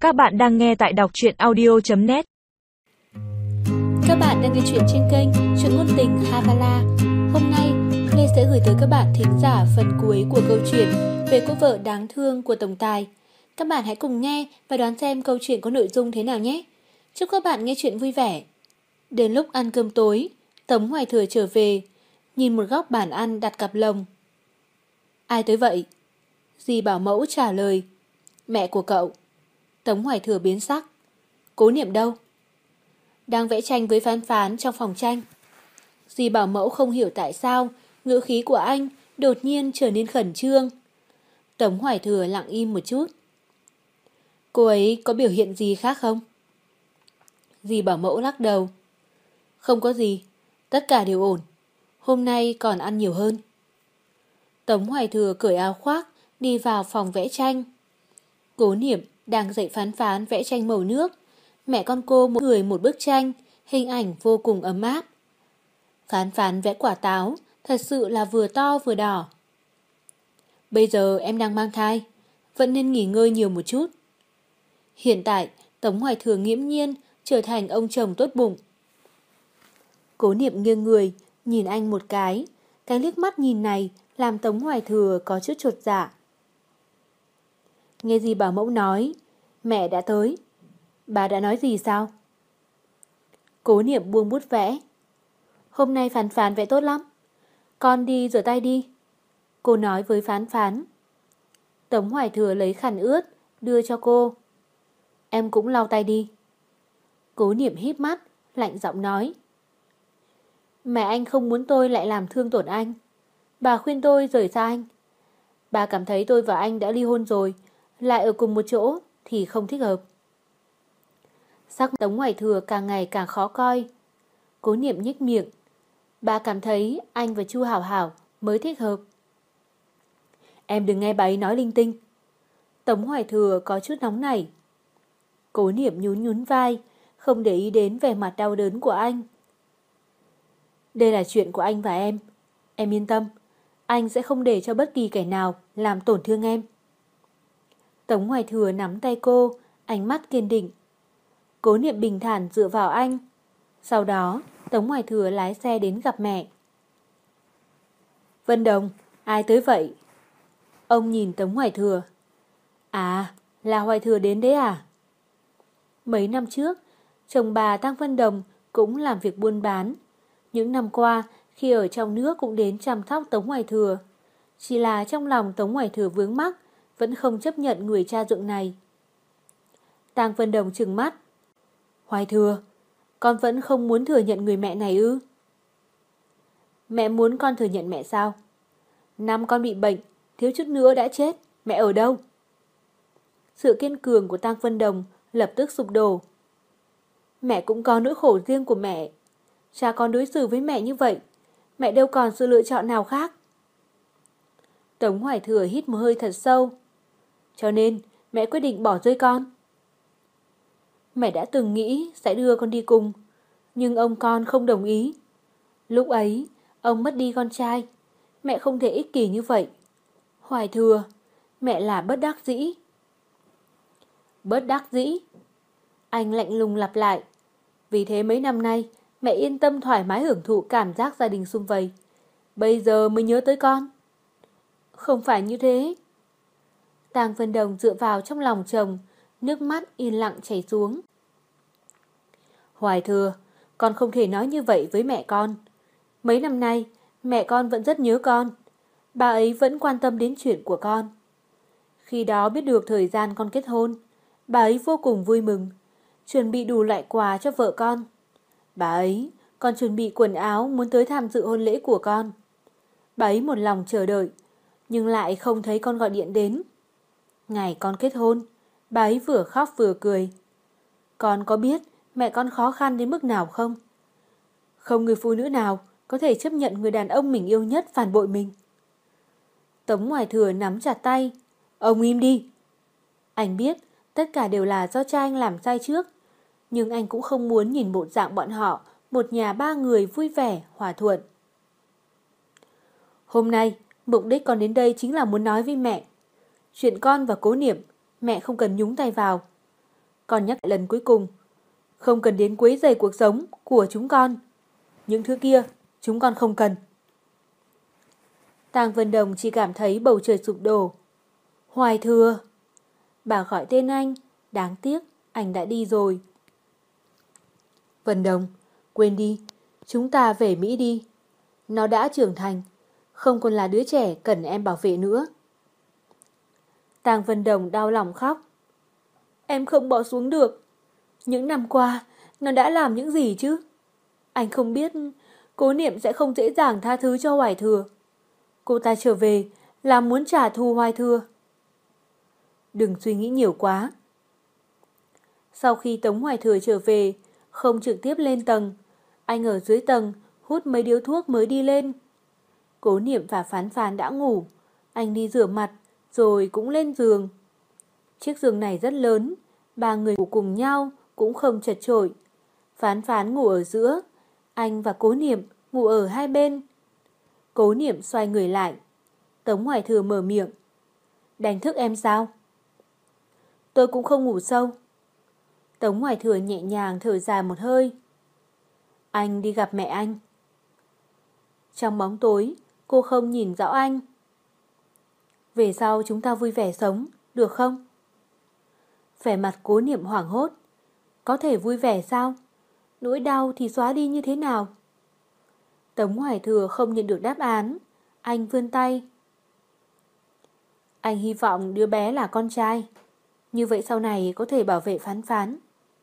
Các bạn đang nghe tại đọc truyện audio.net. Các bạn đang nghe chuyện trên kênh Chuyện Ngôn Tình Havala. Hôm nay, Lê sẽ gửi tới các bạn thính giả phần cuối của câu chuyện về cô vợ đáng thương của tổng tài. Các bạn hãy cùng nghe và đoán xem câu chuyện có nội dung thế nào nhé. Chúc các bạn nghe chuyện vui vẻ. Đến lúc ăn cơm tối, Tống Hoài Thừa trở về, nhìn một góc bàn ăn đặt cặp lồng. Ai tới vậy? Dì bảo mẫu trả lời. Mẹ của cậu. Tống Hoài Thừa biến sắc. Cố Niệm đâu? Đang vẽ tranh với Phán Phán trong phòng tranh. Dì bảo mẫu không hiểu tại sao ngữ khí của anh đột nhiên trở nên khẩn trương. Tống Hoài Thừa lặng im một chút. Cô ấy có biểu hiện gì khác không? Dì bảo mẫu lắc đầu. Không có gì, tất cả đều ổn. Hôm nay còn ăn nhiều hơn. Tống Hoài Thừa cởi áo khoác, đi vào phòng vẽ tranh. Cố Niệm đang dạy Phán Phán vẽ tranh màu nước. Mẹ con cô mỗi người một bức tranh, hình ảnh vô cùng ấm áp. Phán Phán vẽ quả táo, thật sự là vừa to vừa đỏ. Bây giờ em đang mang thai, vẫn nên nghỉ ngơi nhiều một chút. Hiện tại, Tống Hoài Thừa nghiễm nhiên trở thành ông chồng tốt bụng. Cố Niệm nghiêng người, nhìn anh một cái. Cái liếc mắt nhìn này làm Tống Hoài Thừa có chút chột dạ. Nghe dì bảo mẫu nói, mẹ đã tới. Bà đã nói gì sao? Cố Niệm buông bút vẽ. Hôm nay Phán Phán vẽ tốt lắm. Con đi rửa tay đi. Cô nói với Phán Phán. Tống Hoài Thừa lấy khăn ướt, đưa cho cô. Em cũng lau tay đi. Cố Niệm híp mắt, lạnh giọng nói. Mẹ anh không muốn tôi lại làm thương tổn anh. Bà khuyên tôi rời xa anh. Bà cảm thấy tôi và anh đã ly hôn rồi, lại ở cùng một chỗ thì không thích hợp. Sắc Tống Hoài Thừa càng ngày càng khó coi. Cố Niệm nhếch miệng. Bà cảm thấy anh và Chu Hảo Hảo mới thích hợp. Em đừng nghe bà ấy nói linh tinh. Tống Hoài Thừa có chút nóng nảy. Cố Niệm nhún nhún vai, không để ý đến vẻ mặt đau đớn của anh. Đây là chuyện của anh và em. Em yên tâm, anh sẽ không để cho bất kỳ kẻ nào làm tổn thương em. Tống Hoài Thừa nắm tay cô, ánh mắt kiên định. Cố Niệm bình thản dựa vào anh. Sau đó, Tống Hoài Thừa lái xe đến gặp mẹ. Vân Đồng, ai tới vậy? Ông nhìn Tống Hoài Thừa. À, là Hoài Thừa đến đấy à? Mấy năm trước, chồng bà Tăng Vân Đồng cũng làm việc buôn bán. Những năm qua, khi ở trong nước cũng đến chăm sóc Tống Hoài Thừa. Chỉ là trong lòng Tống Hoài Thừa vướng mắc, vẫn không chấp nhận người cha dượng này. Tăng Vân Đồng trừng mắt. Hoài Thừa, con vẫn không muốn thừa nhận người mẹ này ư? Mẹ muốn con thừa nhận mẹ sao? Năm con bị bệnh, thiếu chút nữa đã chết, mẹ ở đâu? Sự kiên cường của Tăng Vân Đồng lập tức sụp đổ. Mẹ cũng có nỗi khổ riêng của mẹ. Cha con đối xử với mẹ như vậy, mẹ đâu còn sự lựa chọn nào khác. Tống Hoài Thừa hít một hơi thật sâu. Cho nên mẹ quyết định bỏ rơi con. Mẹ đã từng nghĩ sẽ đưa con đi cùng, nhưng ông con không đồng ý. Lúc ấy, ông mất đi con trai. Mẹ không thể ích kỷ như vậy. Hoài Thừa, mẹ là bất đắc dĩ. Bất đắc dĩ? Anh lạnh lùng lặp lại. Vì thế mấy năm nay, mẹ yên tâm thoải mái hưởng thụ cảm giác gia đình sum vầy. Bây giờ mới nhớ tới con. Không phải như thế. Tang Vân Đồng dựa vào trong lòng chồng, nước mắt yên lặng chảy xuống. Hoài Thừa, con không thể nói như vậy với mẹ con. Mấy năm nay, mẹ con vẫn rất nhớ con. Bà ấy vẫn quan tâm đến chuyện của con. Khi đó biết được thời gian con kết hôn, bà ấy vô cùng vui mừng, chuẩn bị đủ loại quà cho vợ con. Bà ấy còn chuẩn bị quần áo muốn tới tham dự hôn lễ của con. Bà ấy một lòng chờ đợi, nhưng lại không thấy con gọi điện đến. Ngày con kết hôn, bà ấy vừa khóc vừa cười. Con có biết mẹ con khó khăn đến mức nào không? Không người phụ nữ nào có thể chấp nhận người đàn ông mình yêu nhất phản bội mình. Tống Hoài Thừa nắm chặt tay. Ông im đi. Anh biết tất cả đều là do cha anh làm sai trước, nhưng anh cũng không muốn nhìn bộ dạng bọn họ, một nhà ba người vui vẻ, hòa thuận. Hôm nay, mục đích con đến đây chính là muốn nói với mẹ. Chuyện con và Cố Niệm, mẹ không cần nhúng tay vào. Con nhắc lại lần cuối cùng, không cần đến quấy rầy cuộc sống của chúng con. Những thứ kia, chúng con không cần. Tang Vân Đồng chỉ cảm thấy bầu trời sụp đổ. Hoài Thừa. Bà gọi tên anh, đáng tiếc, anh đã đi rồi. Vân Đồng, quên đi, chúng ta về Mỹ đi. Nó đã trưởng thành, không còn là đứa trẻ cần em bảo vệ nữa. Tang Vân Đồng đau lòng khóc. Em không bỏ xuống được. Những năm qua, nó đã làm những gì chứ? Anh không biết, Cố Niệm sẽ không dễ dàng tha thứ cho Hoài Thừa. Cô ta trở về là muốn trả thù Hoài Thừa. Đừng suy nghĩ nhiều quá. Sau khi Tống Hoài Thừa trở về, không trực tiếp lên tầng, anh ở dưới tầng hút mấy điếu thuốc mới đi lên. Cố Niệm và Phán Phán đã ngủ, anh đi rửa mặt rồi cũng lên giường. Chiếc giường này rất lớn, 3 người ngủ cùng nhau cũng không chật chội. Phán Phán ngủ ở giữa, anh và Cố Niệm ngủ ở hai bên. Cố Niệm xoay người lại. Tống Hoài Thừa mở miệng. Đánh thức em sao? Tôi cũng không ngủ sâu. Tống Hoài Thừa nhẹ nhàng thở dài một hơi. Anh đi gặp mẹ anh. Trong bóng tối, cô không nhìn rõ anh. Về sau chúng ta vui vẻ sống, được không? Vẻ mặt Cố Niệm hoảng hốt. Có thể vui vẻ sao? Nỗi đau thì xóa đi như thế nào? Tống Hoài Thừa không nhận được đáp án. Anh vươn tay. Anh hy vọng đứa bé là con trai. Như vậy sau này có thể bảo vệ Phán Phán.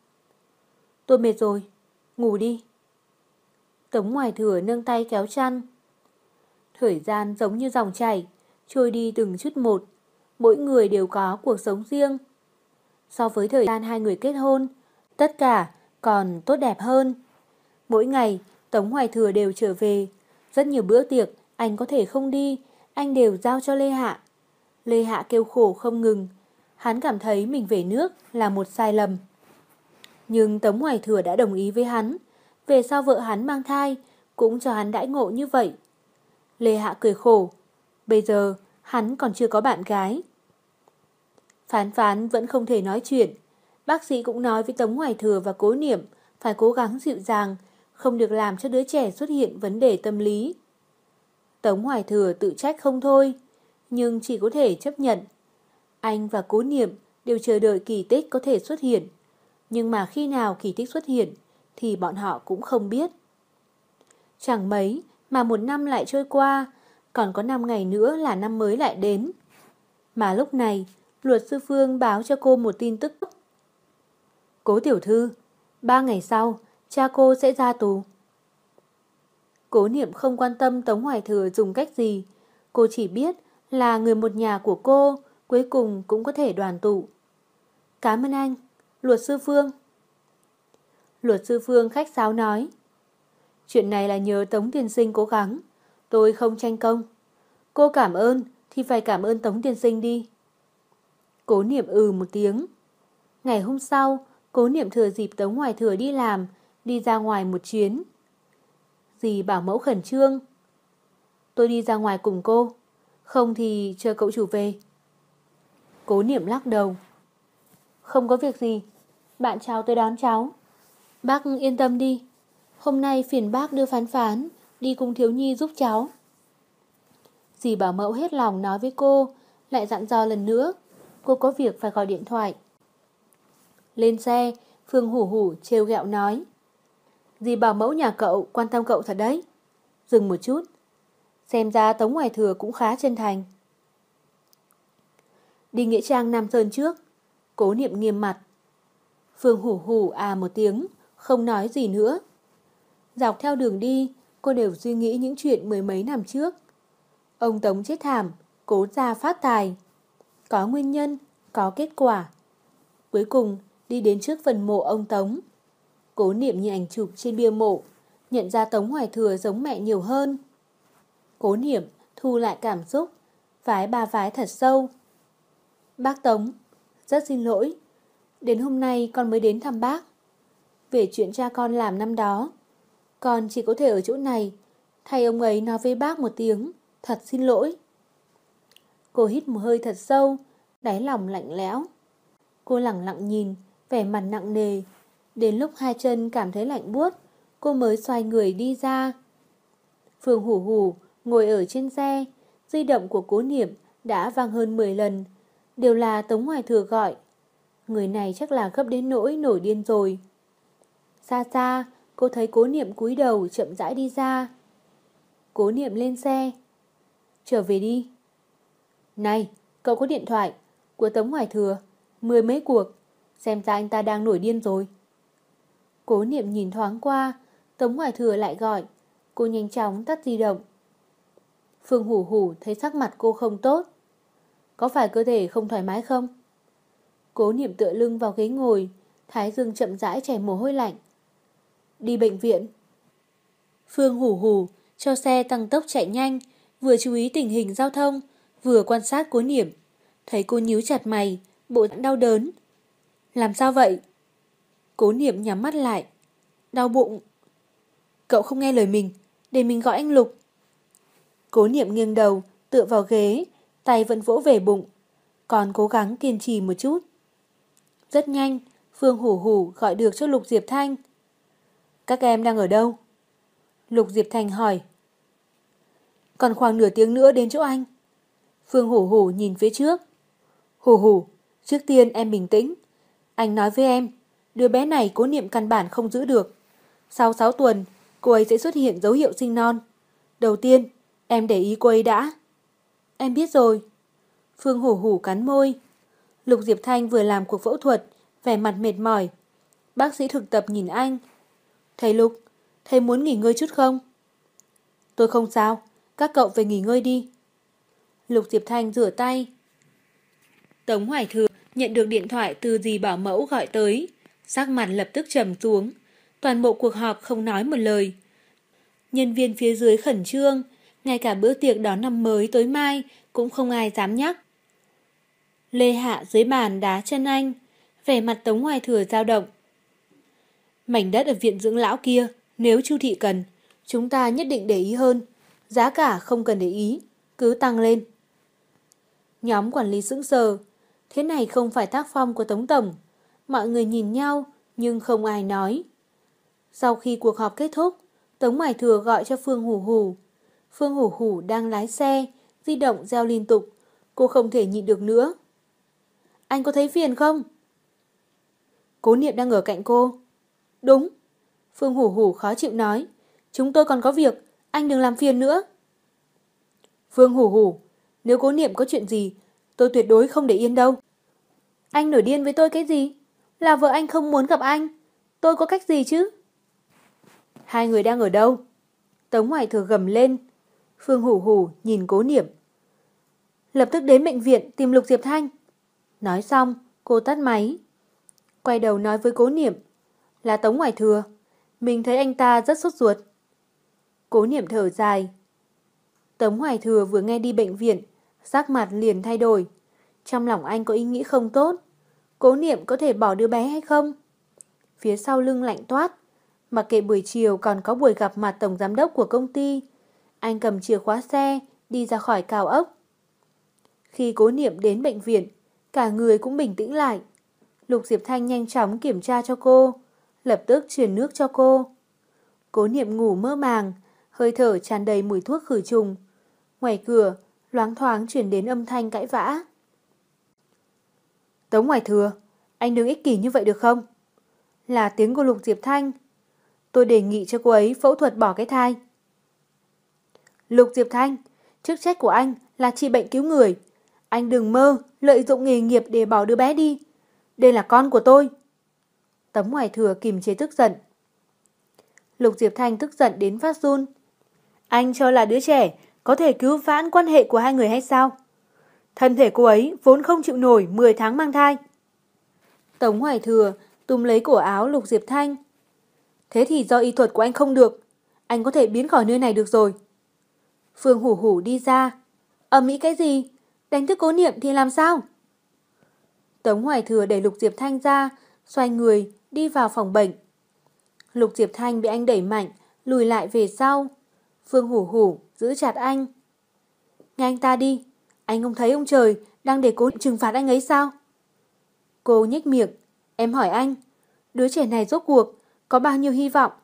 Tôi mệt rồi, ngủ đi. Tống Hoài Thừa nâng tay kéo chăn. Thời gian giống như dòng chảy, trôi đi từng chút một. Mỗi người đều có cuộc sống riêng. So với thời gian hai người kết hôn, tất cả còn tốt đẹp hơn. Mỗi ngày, Tống Hoài Thừa đều trở về. Rất nhiều bữa tiệc, anh có thể không đi, anh đều giao cho Lê Hạ. Lê Hạ kêu khổ không ngừng. Hắn cảm thấy mình về nước là một sai lầm. Nhưng Tống Hoài Thừa đã đồng ý với hắn. Về sau vợ hắn mang thai, cũng cho hắn đãi ngộ như vậy. Lê Hạ cười khổ. Bây giờ, hắn còn chưa có bạn gái. Phán Phán vẫn không thể nói chuyện. Bác sĩ cũng nói với Tống Hoài Thừa và Cố Niệm phải cố gắng dịu dàng, không được làm cho đứa trẻ xuất hiện vấn đề tâm lý. Tống Hoài Thừa tự trách không thôi, nhưng chỉ có thể chấp nhận. Anh và Cố Niệm đều chờ đợi kỳ tích có thể xuất hiện, nhưng mà khi nào kỳ tích xuất hiện thì bọn họ cũng không biết. Chẳng mấy mà một năm lại trôi qua, còn có 5 ngày nữa là năm mới lại đến. Mà lúc này, luật sư Phương báo cho cô một tin tức. Cố tiểu thư, 3 ngày sau, cha cô sẽ ra tù. Cố Niệm không quan tâm Tống Hoài Thừa dùng cách gì. Cô chỉ biết là người một nhà của cô cuối cùng cũng có thể đoàn tụ. Cảm ơn anh, luật sư Phương. Luật sư Phương khách sáo nói. Chuyện này là nhờ Tống tiên sinh cố gắng. Tôi không tranh công. Cô cảm ơn thì phải cảm ơn Tống tiên sinh đi. Cố Niệm một tiếng. Ngày hôm sau, Cố Niệm thừa dịp Tống Hoài Thừa đi làm, đi ra ngoài một chuyến. Dì bảo mẫu khẩn trương. Tôi đi ra ngoài cùng cô. Không thì chờ cậu chủ về. Cố Niệm lắc đầu. Không có việc gì. Bạn cháu tới đón cháu. Bác yên tâm đi. Hôm nay phiền bác đưa Phán Phán đi cùng Thiếu Nhi giúp cháu. Dì bảo mẫu hết lòng nói với cô, lại dặn dò lần nữa. Cô có việc phải gọi điện thoại. Lên xe, Phương Hủ Hủ trêu ghẹo nói. Dì bảo mẫu nhà cậu quan tâm cậu thật đấy. Dừng một chút. Xem ra Tống Hoài Thừa cũng khá chân thành. Đi nghĩa trang Nam Sơn trước. Cố Niệm nghiêm mặt. Phương Hủ Hủ một tiếng, không nói gì nữa. Dọc theo đường đi, cô đều suy nghĩ những chuyện mười mấy năm trước. Ông Tống chết thảm, Cố gia phát tài. Có nguyên nhân, có kết quả. Cuối cùng, đi đến trước phần mộ ông Tống. Cố Niệm nhìn ảnh chụp trên bia mộ, nhận ra Tống Hoài Thừa giống mẹ nhiều hơn. Cố Niệm thu lại cảm xúc, vái ba vái thật sâu. Bác Tống, rất xin lỗi. Đến hôm nay con mới đến thăm bác. Về chuyện cha con làm năm đó, con chỉ có thể ở chỗ này, thay ông ấy nói với bác một tiếng, thật xin lỗi. Cô hít một hơi thật sâu, đáy lòng lạnh lẽo. Cô lẳng lặng nhìn vẻ mặt nặng nề. Đến lúc hai chân cảm thấy lạnh buốt, cô mới xoay người đi ra. Phương Hủ Hủ ngồi ở trên xe, di động của Cố Niệm đã vang hơn 10 lần, đều là Tống Hoài Thừa gọi. Người này chắc là gấp đến nỗi nổi điên rồi. Xa xa, cô thấy Cố Niệm cúi đầu chậm rãi đi ra. Cố Niệm lên xe. Trở về đi. Này, cậu có điện thoại của Tống Hoài Thừa, 10 mấy cuộc, xem ra anh ta đang nổi điên rồi. Cố Niệm nhìn thoáng qua, Tống Hoài Thừa lại gọi. Cô nhanh chóng tắt di động. Phương Hủ Hủ thấy sắc mặt cô không tốt. Có phải cơ thể không thoải mái không? Cố Niệm tựa lưng vào ghế ngồi, thái dương chậm rãi chảy mồ hôi lạnh. Đi bệnh viện. Phương Hủ Hủ cho xe tăng tốc chạy nhanh, vừa chú ý tình hình giao thông, vừa quan sát Cố Niệm. Thấy cô nhíu chặt mày, bộ dạng đau đớn. Làm sao vậy? Cố Niệm nhắm mắt lại. Đau bụng. Cậu không nghe lời mình, để mình gọi anh Lục. Cố Niệm nghiêng đầu, tựa vào ghế, tay vẫn vỗ về bụng, còn cố gắng kiên trì một chút. Rất nhanh, Phương Hủ Hủ gọi được cho Lục Diệp Thanh. Các em đang ở đâu? Lục Diệp Thanh hỏi. Còn khoảng nửa tiếng nữa đến chỗ anh. Phương Hủ Hủ nhìn phía trước. Hủ Hủ, trước tiên em bình tĩnh. Anh nói với em, đứa bé này Cố Niệm căn bản không giữ được. Sau 6 tuần, cô ấy sẽ xuất hiện dấu hiệu sinh non. Đầu tiên, em để ý cô ấy đã. Em biết rồi. Phương Hủ Hủ cắn môi. Lục Diệp Thanh vừa làm cuộc phẫu thuật, vẻ mặt mệt mỏi. Bác sĩ thực tập nhìn anh. Thầy Lục, thầy muốn nghỉ ngơi chút không? Tôi không sao, các cậu về nghỉ ngơi đi. Lục Diệp Thanh rửa tay. Tống Hoài Thừa nhận được điện thoại từ dì bảo mẫu gọi tới. Sắc mặt lập tức trầm xuống. Toàn bộ cuộc họp không nói một lời. Nhân viên phía dưới khẩn trương, ngay cả bữa tiệc đón năm mới tối mai cũng không ai dám nhắc. Lê Hạ dưới bàn đá chân anh, vẻ mặt Tống Hoài Thừa dao động. Mảnh đất ở viện dưỡng lão kia, nếu Chu thị cần, chúng ta nhất định để ý hơn. Giá cả không cần để ý, cứ tăng lên. Nhóm quản lý sững sờ. Thế này không phải tác phong của Tống Tổng. Mọi người nhìn nhau, nhưng không ai nói. Sau khi cuộc họp kết thúc, Tống Hoài Thừa gọi cho Phương Hủ Hủ. Phương Hủ Hủ đang lái xe, di động reo liên tục. Cô không thể nhịn được nữa. Anh có thấy phiền không? Cố Niệm đang ở cạnh cô. Đúng. Phương Hủ Hủ khó chịu nói. Chúng tôi còn có việc, anh đừng làm phiền nữa. Phương Hủ Hủ, nếu Cố Niệm có chuyện gì, tôi tuyệt đối không để yên đâu. Anh nổi điên với tôi cái gì? Là vợ anh không muốn gặp anh. Tôi có cách gì chứ? Hai người đang ở đâu? Tống Hoài Thừa gầm lên. Phương Hủ Hủ nhìn Cố Niệm. Lập tức đến bệnh viện tìm Lục Diệp Thanh. Nói xong, cô tắt máy. Quay đầu nói với Cố Niệm. Là Tống Hoài Thừa. Mình thấy anh ta rất sốt ruột. Cố Niệm thở dài. Tống Hoài Thừa vừa nghe đi bệnh viện, sắc mặt liền thay đổi. Trong lòng anh có ý nghĩ không tốt. Cố Niệm có thể bỏ đứa bé hay không? Phía sau lưng lạnh toát. Mặc kệ buổi chiều còn có buổi gặp mặt tổng giám đốc của công ty, anh cầm chìa khóa xe đi ra khỏi cao ốc. Khi Cố Niệm đến bệnh viện, cả người cũng bình tĩnh lại. Lục Diệp Thanh nhanh chóng kiểm tra cho cô, lập tức truyền nước cho cô. Cố Niệm ngủ mơ màng, hơi thở tràn đầy mùi thuốc khử trùng. Ngoài cửa, loáng thoáng truyền đến âm thanh cãi vã. Tống Hoài Thừa, anh đừng ích kỷ như vậy được không? Là tiếng của Lục Diệp Thanh. Tôi đề nghị cho cô ấy phẫu thuật bỏ cái thai. Lục Diệp Thanh, chức trách của anh là trị bệnh cứu người. Anh đừng mơ lợi dụng nghề nghiệp để bỏ đứa bé đi. Đây là con của tôi. Tống Hoài Thừa kìm chế tức giận. Lục Diệp Thanh tức giận đến phát run. Anh cho là đứa trẻ có thể cứu vãn quan hệ của hai người hay sao? Thân thể cô ấy vốn không chịu nổi 10 tháng mang thai. Tống Hoài Thừa túm lấy cổ áo Lục Diệp Thanh. Thế thì do y thuật của anh không được. Anh có thể biến khỏi nơi này được rồi. Phương Hủ Hủ đi ra. Ầm ĩ cái gì? Đánh thức Cố Niệm thì làm sao? Tống Hoài Thừa đẩy Lục Diệp Thanh ra, xoay người đi vào phòng bệnh. Lục Diệp Thanh bị anh đẩy mạnh, lùi lại về sau. Phương Hủ Hủ giữ chặt anh. Nghe anh ta đi. Anh không thấy ông trời đang để Cố Niệm trừng phạt anh ấy sao? Cô nhếch miệng. Em hỏi anh, đứa trẻ này rốt cuộc có bao nhiêu hy vọng?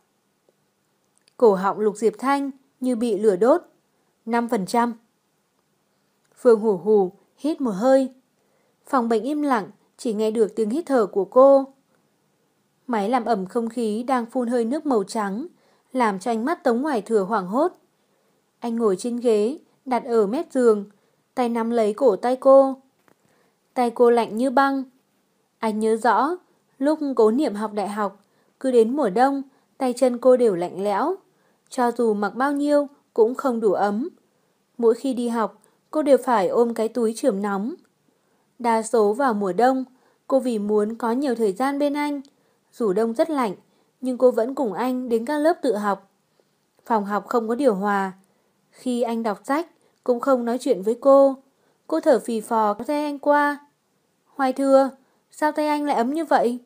Cổ họng Lục Diệp Thanh như bị lửa đốt. 5%. Phương Hủ Hủ hít một hơi. Phòng bệnh im lặng, chỉ nghe được tiếng hít thở của cô. Máy làm ẩm không khí đang phun hơi nước màu trắng, làm cho ánh mắt Tống Hoài Thừa hoảng hốt. Anh ngồi trên ghế, đặt ở mép giường, tay nắm lấy cổ tay cô. Tay cô lạnh như băng. Anh nhớ rõ, lúc Cố Niệm học đại học, cứ đến mùa đông, tay chân cô đều lạnh lẽo. Cho dù mặc bao nhiêu cũng không đủ ấm. Mỗi khi đi học, cô đều phải ôm cái túi chườm nóng. Đa số vào mùa đông, cô vì muốn có nhiều thời gian bên anh. Dù đông rất lạnh, nhưng cô vẫn cùng anh đến các lớp tự học. Phòng học không có điều hòa. Khi anh đọc sách, cũng không nói chuyện với cô. Cô thở phì phò kéo tay anh qua. Hoài Thừa, sao tay anh lại ấm như vậy?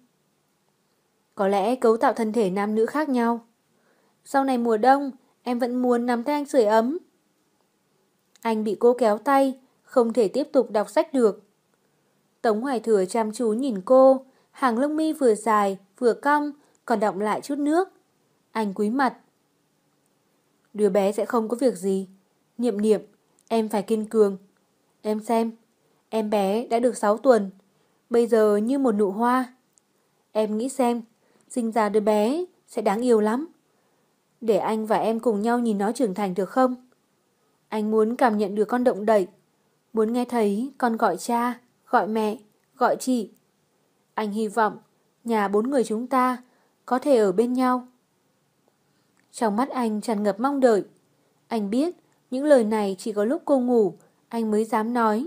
Có lẽ cấu tạo thân thể nam nữ khác nhau. Sau này mùa đông, em vẫn muốn nắm tay anh sưởi ấm. Anh bị cô kéo tay, không thể tiếp tục đọc sách được. Tống Hoài Thừa chăm chú nhìn cô, hàng lông mi vừa dài, vừa cong, còn đọng lại chút nước. Anh cúi mặt. Đứa bé sẽ không có việc gì. Niệm Niệm, em phải kiên cường. Em xem, em bé đã được 6 tuần, bây giờ như một nụ hoa. Em nghĩ xem, sinh ra đứa bé sẽ đáng yêu lắm. Để anh và em cùng nhau nhìn nó trưởng thành được không? Anh muốn cảm nhận được con động đậy, muốn nghe thấy con gọi cha, gọi mẹ, gọi chị. Anh hy vọng nhà 4 người chúng ta có thể ở bên nhau. Trong mắt anh tràn ngập mong đợi. Anh biết những lời này chỉ có lúc cô ngủ anh mới dám nói.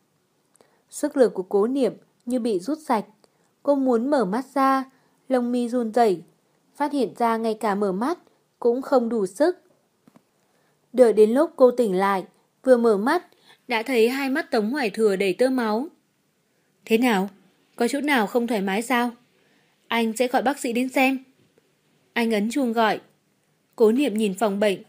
Sức lực của Cố Niệm như bị rút sạch. Cô muốn mở mắt ra, lông mi run rẩy, phát hiện ra ngay cả mở mắt cũng không đủ sức. Đợi đến lúc cô tỉnh lại, vừa mở mắt đã thấy hai mắt Tống Hoài Thừa đầy tơ máu. Thế nào? Có chỗ nào không thoải mái sao? Anh sẽ gọi bác sĩ đến xem. Anh ấn chuông gọi. Cố Niệm nhìn phòng bệnh.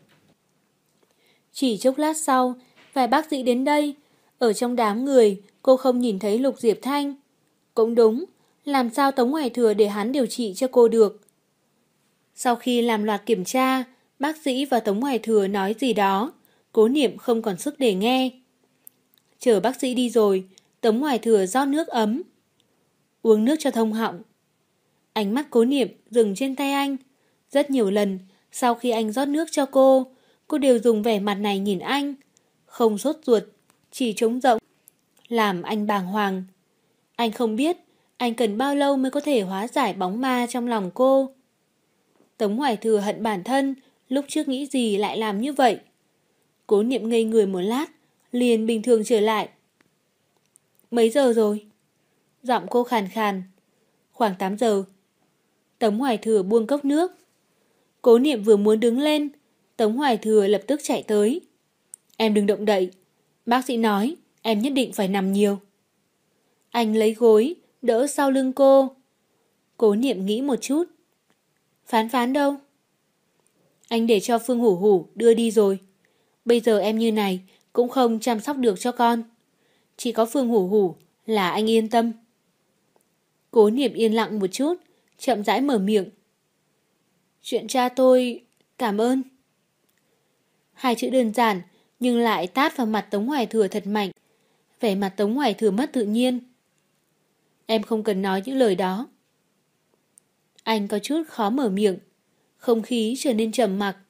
Chỉ chốc lát sau, vài bác sĩ đến đây. Ở trong đám người, cô không nhìn thấy Lục Diệp Thanh. Cũng đúng, làm sao Tống Hoài Thừa để hắn điều trị cho cô được. Sau khi làm loạt kiểm tra, bác sĩ và Tống Hoài Thừa nói gì đó. Cố Niệm không còn sức để nghe. Chờ bác sĩ đi rồi, Tống Hoài Thừa rót nước ấm. Uống nước cho thông họng. Ánh mắt Cố Niệm dừng trên tay anh. Rất nhiều lần, sau khi anh rót nước cho cô đều dùng vẻ mặt này nhìn anh. Không sốt ruột, chỉ trống rỗng. Làm anh bàng hoàng. Anh không biết anh cần bao lâu mới có thể hóa giải bóng ma trong lòng cô. Tống Hoài Thừa hận bản thân, lúc trước nghĩ gì lại làm như vậy. Cố Niệm ngây người một lát, liền bình thường trở lại. Mấy giờ rồi? Giọng cô khàn khàn. Khoảng 8 giờ. Tống Hoài Thừa buông cốc nước. Cố Niệm vừa muốn đứng lên, Tống Hoài Thừa lập tức chạy tới. Em đừng động đậy. Bác sĩ nói em nhất định phải nằm nhiều. Anh lấy gối, đỡ sau lưng cô. Cố Niệm nghĩ một chút. Phán Phán đâu? Anh để cho Phương Hủ Hủ đưa đi rồi. Bây giờ em như này cũng không chăm sóc được cho con. Chỉ có Phương Hủ Hủ là anh yên tâm. Cố Niệm yên lặng một chút, chậm rãi mở miệng. Chuyện cha tôi, cảm ơn. Hai chữ đơn giản nhưng lại tát vào mặt Tống Hoài Thừa thật mạnh. Vẻ mặt Tống Hoài Thừa mất tự nhiên. Em không cần nói những lời đó. Anh có chút khó mở miệng. Không khí trở nên trầm mặc.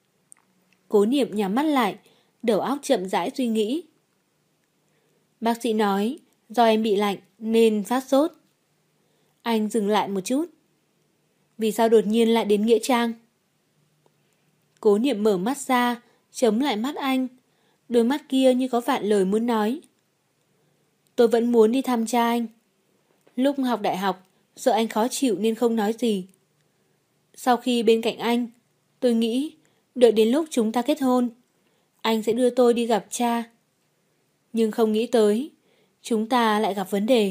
Cố Niệm nhắm mắt lại, đầu óc chậm rãi suy nghĩ. Bác sĩ nói do em bị lạnh nên phát sốt. Anh dừng lại một chút. Vì sao đột nhiên lại đến Nghĩa Trang? Cố Niệm mở mắt ra, chống lại mắt anh. Đôi mắt kia như có vạn lời muốn nói. Tôi vẫn muốn đi thăm cha anh. Lúc học đại học, sợ anh khó chịu nên không nói gì. Sau khi bên cạnh anh, tôi nghĩ đợi đến lúc chúng ta kết hôn, anh sẽ đưa tôi đi gặp cha. Nhưng không nghĩ tới, chúng ta lại gặp vấn đề.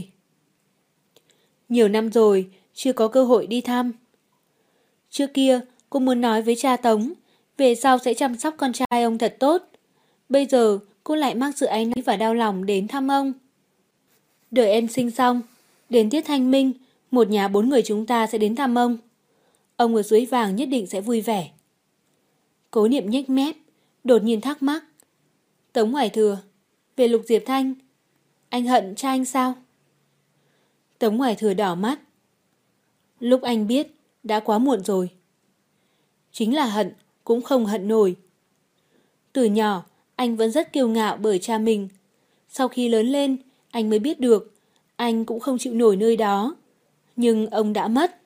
Nhiều năm rồi, chưa có cơ hội đi thăm. Trước kia, cô muốn nói với cha Tống, về sau sẽ chăm sóc con trai ông thật tốt. Bây giờ, cô lại mang sự áy náy và đau lòng đến thăm ông. Đợi em sinh xong, đến tiết thanh minh, Một nhà 4 người chúng ta sẽ đến thăm ông. Ông ở Suối Vàng nhất định sẽ vui vẻ. Cố Niệm nhếch mép, đột nhiên thắc mắc. Tống Hoài Thừa, về Lục Diệp Thanh, anh hận cha anh sao? Tống Hoài Thừa đỏ mắt. Lúc anh biết, đã quá muộn rồi. Chính là hận, cũng không hận nổi. Từ nhỏ, anh vẫn rất kiêu ngạo bởi cha mình. Sau khi lớn lên, anh mới biết được, anh cũng không chịu nổi nơi đó. Nhưng ông đã mất.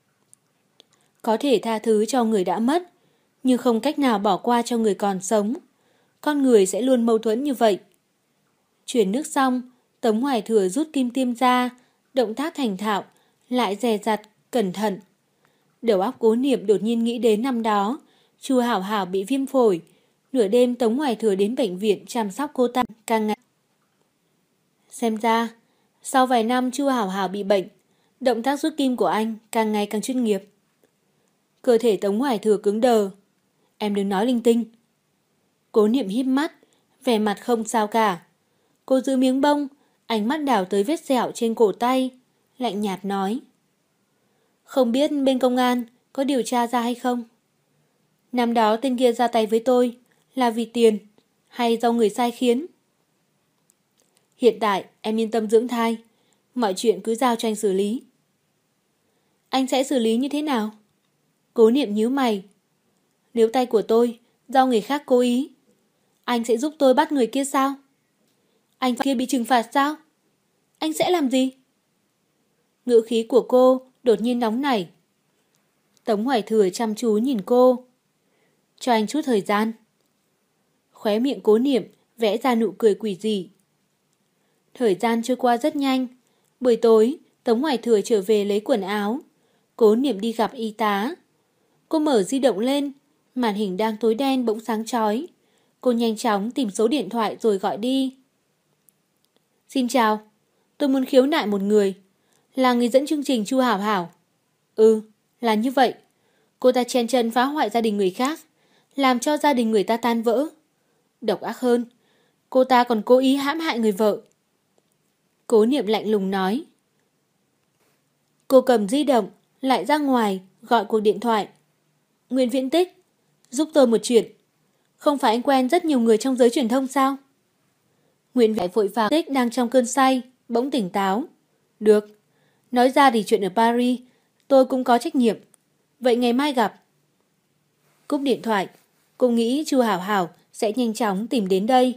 Có thể tha thứ cho người đã mất, nhưng không cách nào bỏ qua cho người còn sống. Con người sẽ luôn mâu thuẫn như vậy. Chuyển nước xong, Tống Hoài Thừa rút kim tiêm ra, động tác thành thạo, lại dè dặt, cẩn thận. Đầu óc Cố Niệm đột nhiên nghĩ đến năm đó, Chu Hảo Hảo bị viêm phổi. Nửa đêm Tống Hoài Thừa đến bệnh viện chăm sóc cô ta càng ngày. Xem ra, sau vài năm Chu Hảo Hảo bị bệnh, động tác rút kim của anh càng ngày càng chuyên nghiệp. Cơ thể Tống Hoài Thừa cứng đờ. Em đừng nói linh tinh. Cố Niệm híp mắt, vẻ mặt không sao cả. Cô giữ miếng bông, ánh mắt đảo tới vết sẹo trên cổ tay, lạnh nhạt nói. Không biết bên công an có điều tra ra hay không? Năm đó tên kia ra tay với tôi là vì tiền hay do người sai khiến? Hiện tại em yên tâm dưỡng thai, mọi chuyện cứ giao cho anh xử lý. Anh sẽ xử lý như thế nào? Cố Niệm nhíu mày. Nếu tay của tôi do người khác cố ý, anh sẽ giúp tôi bắt người kia sao? Anh kia bị trừng phạt sao? Anh sẽ làm gì? Ngữ khí của cô đột nhiên nóng nảy. Tống Hoài Thừa chăm chú nhìn cô. Cho anh chút thời gian. Khóe miệng Cố Niệm vẽ ra nụ cười quỷ dị. Thời gian trôi qua rất nhanh. Buổi tối, Tống Hoài Thừa trở về lấy quần áo. Cố Niệm đi gặp y tá. Cô mở di động lên, màn hình đang tối đen bỗng sáng chói. Cô nhanh chóng tìm số điện thoại rồi gọi đi. Xin chào, tôi muốn khiếu nại một người. Là người dẫn chương trình Chu Hảo Hảo. Ừ, là như vậy. Cô ta chen chân phá hoại gia đình người khác, làm cho gia đình người ta tan vỡ. Độc ác hơn, cô ta còn cố ý hãm hại người vợ. Cố Niệm lạnh lùng nói. Cô cầm di động, lại ra ngoài, gọi cuộc điện thoại. Nguyễn Viễn Tích, giúp tôi một chuyện. Không phải anh quen rất nhiều người trong giới truyền thông sao? Nguyễn Viễn vội vàng. Tích đang trong cơn say, bỗng tỉnh táo. Được, nói ra thì chuyện ở Paris, tôi cũng có trách nhiệm. Vậy ngày mai gặp. Cúp điện thoại, cô nghĩ Chu Hảo Hảo sẽ nhanh chóng tìm đến đây.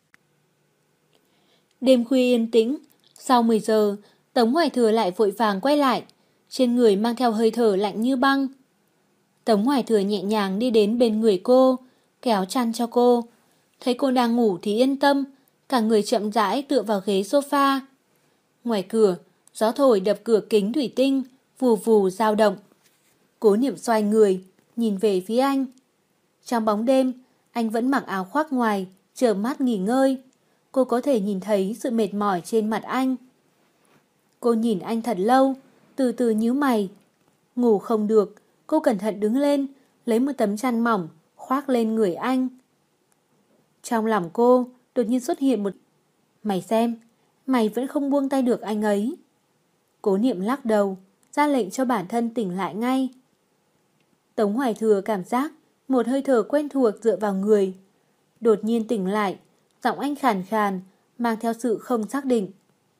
Đêm khuya yên tĩnh, sau 10 giờ, Tống Hoài Thừa lại vội vàng quay lại, trên người mang theo hơi thở lạnh như băng. Tống Hoài Thừa nhẹ nhàng đi đến bên người cô, kéo chăn cho cô. Thấy cô đang ngủ thì yên tâm, cả người chậm rãi tựa vào ghế sofa. Ngoài cửa, gió thổi đập cửa kính thủy tinh, vù vù dao động. Cố Niệm xoay người, nhìn về phía anh. Trong bóng đêm, anh vẫn mặc áo khoác ngoài, chờ mắt nghỉ ngơi. Cô có thể nhìn thấy sự mệt mỏi trên mặt anh. Cô nhìn anh thật lâu, từ từ nhíu mày. Ngủ không được, cô cẩn thận đứng lên, lấy một tấm chăn mỏng, khoác lên người anh. Trong lòng cô, đột nhiên xuất hiện một... Mày xem, mày vẫn không buông tay được anh ấy. Cố Niệm lắc đầu, ra lệnh cho bản thân tỉnh lại ngay. Tống Hoài Thừa cảm giác một hơi thở quen thuộc dựa vào người. Đột nhiên tỉnh lại, giọng anh khàn khàn, mang theo sự không xác định.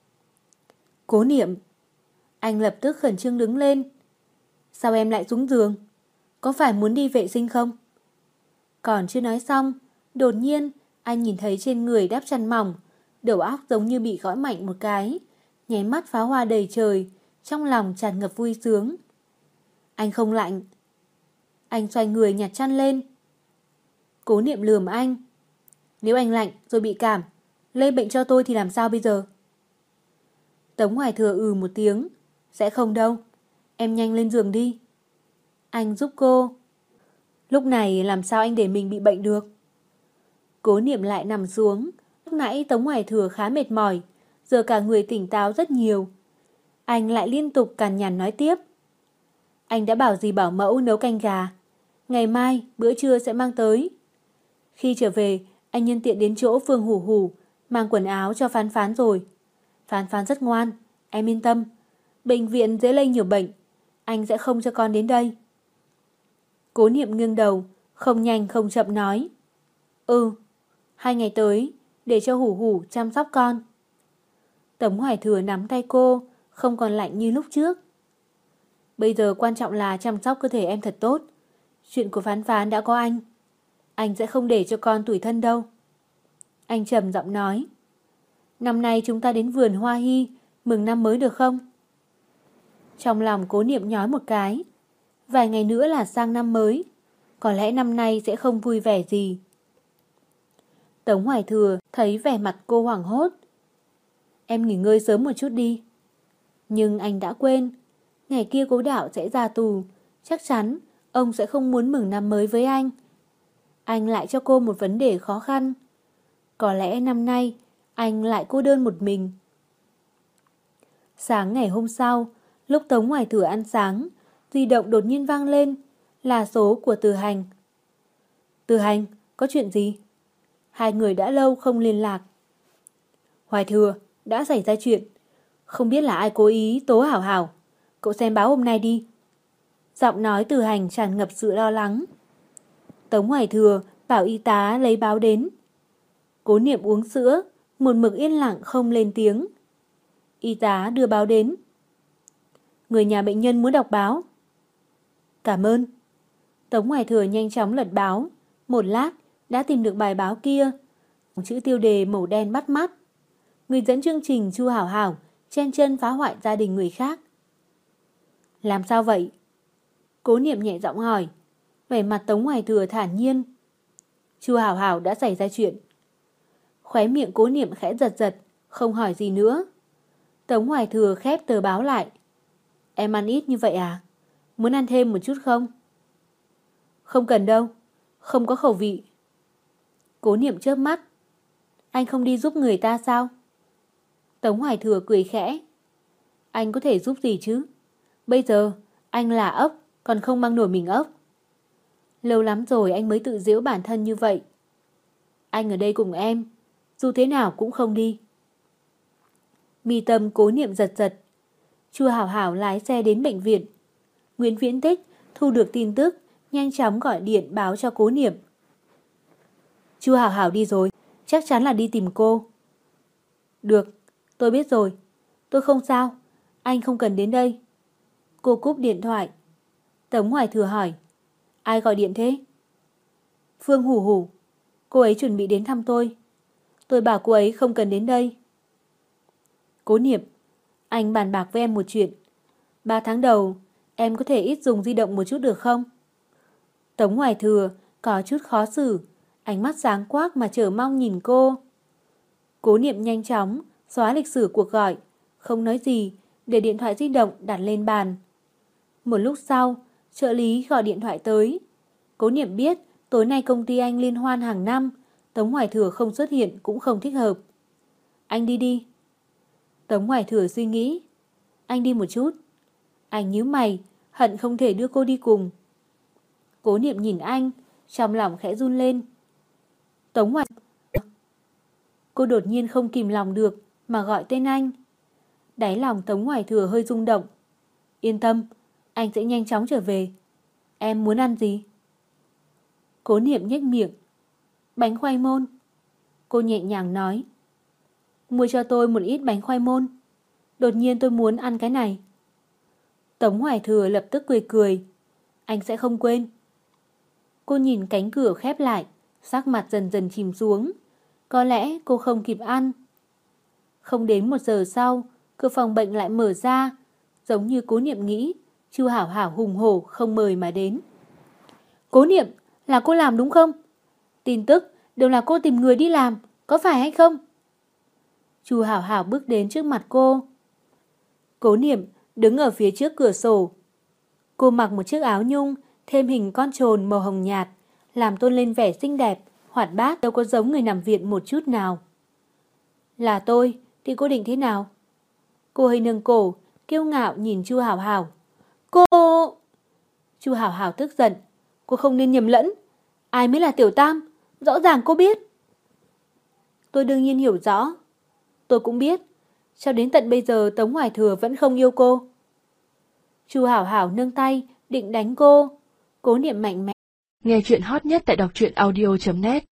Cố Niệm. Anh lập tức khẩn trương đứng lên. Sao em lại xuống giường? Có phải muốn đi vệ sinh không? Còn chưa nói xong, đột nhiên anh nhìn thấy trên người đắp chăn mỏng, đầu óc giống như bị gõ mạnh một cái, nháy mắt pháo hoa đầy trời, trong lòng tràn ngập vui sướng. Anh không lạnh. Anh xoay người nhặt chăn lên. Cố Niệm lườm anh. Nếu anh lạnh rồi bị cảm, lây bệnh cho tôi thì làm sao bây giờ? Tống Hoài Thừa một tiếng. Sẽ không đâu, em nhanh lên giường đi. Anh giúp cô. Lúc này làm sao anh để mình bị bệnh được? Cố Niệm lại nằm xuống. Lúc nãy Tống Hoài Thừa khá mệt mỏi, giờ cả người tỉnh táo rất nhiều. Anh lại liên tục cằn nhằn nói tiếp. Anh đã bảo dì bảo mẫu nấu canh gà, ngày mai bữa trưa sẽ mang tới. Khi trở về, anh nhân tiện đến chỗ Phương Hủ Hủ mang quần áo cho Phán Phán rồi. Phán Phán rất ngoan, em yên tâm. Bệnh viện dễ lây nhiều bệnh. Anh sẽ không cho con đến đây. Cố Niệm nghiêng đầu, không nhanh không chậm nói. 2 ngày tới, để cho Hủ Hủ chăm sóc con. Tống Hoài Thừa nắm tay cô, không còn lạnh như lúc trước. Bây giờ quan trọng là chăm sóc cơ thể em thật tốt. Chuyện của Phán Phán đã có anh sẽ không để cho con tủi thân đâu. Anh trầm giọng nói. Năm nay chúng ta đến vườn Hoa Hy mừng năm mới được không? Trong lòng Cố Niệm nhói một cái. Vài ngày nữa là sang năm mới. Có lẽ năm nay sẽ không vui vẻ gì. Tống Hoài Thừa thấy vẻ mặt cô hoảng hốt. Em nghỉ ngơi sớm một chút đi. Nhưng anh đã quên. Ngày kia Cố Đạo sẽ ra tù. Chắc chắn ông sẽ không muốn mừng năm mới với anh. Anh lại cho cô một vấn đề khó khăn. Có lẽ năm nay anh lại cô đơn một mình. Sáng ngày hôm sau, lúc Tống Hoài Thừa ăn sáng, di động đột nhiên vang lên. Là số của Từ Hành. Từ Hành, có chuyện gì? Hai người đã lâu không liên lạc. Hoài Thừa, đã xảy ra chuyện. Không biết là ai cố ý tố Hảo Hảo. Cậu xem báo hôm nay đi. Giọng nói Từ Hành tràn ngập sự lo lắng. Tống Hoài Thừa bảo y tá lấy báo đến. Cố Niệm uống sữa, một mực yên lặng không lên tiếng. Y tá đưa báo đến. Người nhà bệnh nhân muốn đọc báo. Cảm ơn. Tống Hoài Thừa nhanh chóng lật báo. Một lát đã tìm được bài báo kia. Chữ tiêu đề màu đen bắt mắt. Người dẫn chương trình Chu Hảo Hảo chen chân phá hoại gia đình người khác. Làm sao vậy? Cố Niệm nhẹ giọng hỏi. Vẻ mặt Tống Hoài Thừa thản nhiên. Chu Hảo Hảo đã xảy ra chuyện. Khóe miệng Cố Niệm khẽ giật giật, không hỏi gì nữa. Tống Hoài Thừa khép tờ báo lại. Em ăn ít như vậy à? Muốn ăn thêm một chút không? Không cần đâu, không có khẩu vị. Cố Niệm chớp mắt. Anh không đi giúp người ta sao? Tống Hoài Thừa cười khẽ. Anh có thể giúp gì chứ? Bây giờ anh là ốc, còn không mang nổi mình ốc. Lâu lắm rồi anh mới tự giễu bản thân như vậy. Anh ở đây cùng em, dù thế nào cũng không đi. Mi tâm Cố Niệm giật giật. Chu Hảo Hảo lái xe đến bệnh viện. Nguyễn Viễn Tích thu được tin tức, nhanh chóng gọi điện báo cho Cố Niệm. Chu Hảo Hảo đi rồi, chắc chắn là đi tìm cô. Được, tôi biết rồi. Tôi không sao, anh không cần đến đây. Cô cúp điện thoại. Tống Hoài Thừa hỏi. Ai gọi điện thế? Phương Hủ Hủ. Cô ấy chuẩn bị đến thăm tôi. Tôi bảo cô ấy không cần đến đây. Cố Niệm, anh bàn bạc với em một chuyện. 3 tháng đầu, em có thể ít dùng di động một chút được không? Tống Hoài Thừa có chút khó xử, ánh mắt sáng quắc mà chờ mong nhìn cô. Cố Niệm nhanh chóng xóa lịch sử cuộc gọi, không nói gì, để điện thoại di động đặt lên bàn. Một lúc sau, trợ lý gọi điện thoại tới. Cố Niệm biết tối nay công ty anh liên hoan hàng năm, Tống Hoài Thừa không xuất hiện cũng không thích hợp. Anh đi đi. Tống Hoài Thừa suy nghĩ. Anh đi một chút. Anh nhíu mày, hận không thể đưa cô đi cùng. Cố Niệm nhìn anh, trong lòng khẽ run lên. Tống Hoài... Cô đột nhiên không kìm lòng được mà gọi tên anh. Đáy lòng Tống Hoài Thừa hơi rung động. Yên tâm, anh sẽ nhanh chóng trở về. Em muốn ăn gì? Cố Niệm nhếch miệng. Bánh khoai môn. Cô nhẹ nhàng nói. Mua cho tôi một ít bánh khoai môn. Đột nhiên tôi muốn ăn cái này. Tống Hoài Thừa lập tức cười cười. Anh sẽ không quên. Cô nhìn cánh cửa khép lại, sắc mặt dần dần chìm xuống. Có lẽ cô không kịp ăn. Không đến 1 giờ sau, cửa phòng bệnh lại mở ra. Giống như Cố Niệm nghĩ, Chu Hảo Hảo hùng hổ không mời mà đến. Cố Niệm, là cô làm đúng không? Tin tức đều là cô tìm người đi làm, có phải hay không? Chu Hảo Hảo bước đến trước mặt cô. Cố Niệm đứng ở phía trước cửa sổ. Cô mặc một chiếc áo nhung, thêm hình con trồn màu hồng nhạt, làm tôn lên vẻ xinh đẹp, hoạt bát, đâu có giống người nằm viện một chút nào. Là tôi, thì cô định thế nào? Cô hơi nâng cổ, kiêu ngạo nhìn Chu Hảo Hảo. Cô... Chu Hảo Hảo tức giận. Cô không nên nhầm lẫn. Ai mới là Tiểu Tam? Rõ ràng cô biết. Tôi đương nhiên hiểu rõ. Tôi cũng biết. Cho đến tận bây giờ Tống Hoài Thừa vẫn không yêu cô. Chu Hảo Hảo nâng tay, định đánh cô. Cố Niệm mạnh mẽ. Nghe chuyện hot nhất tại đọc truyện audio.net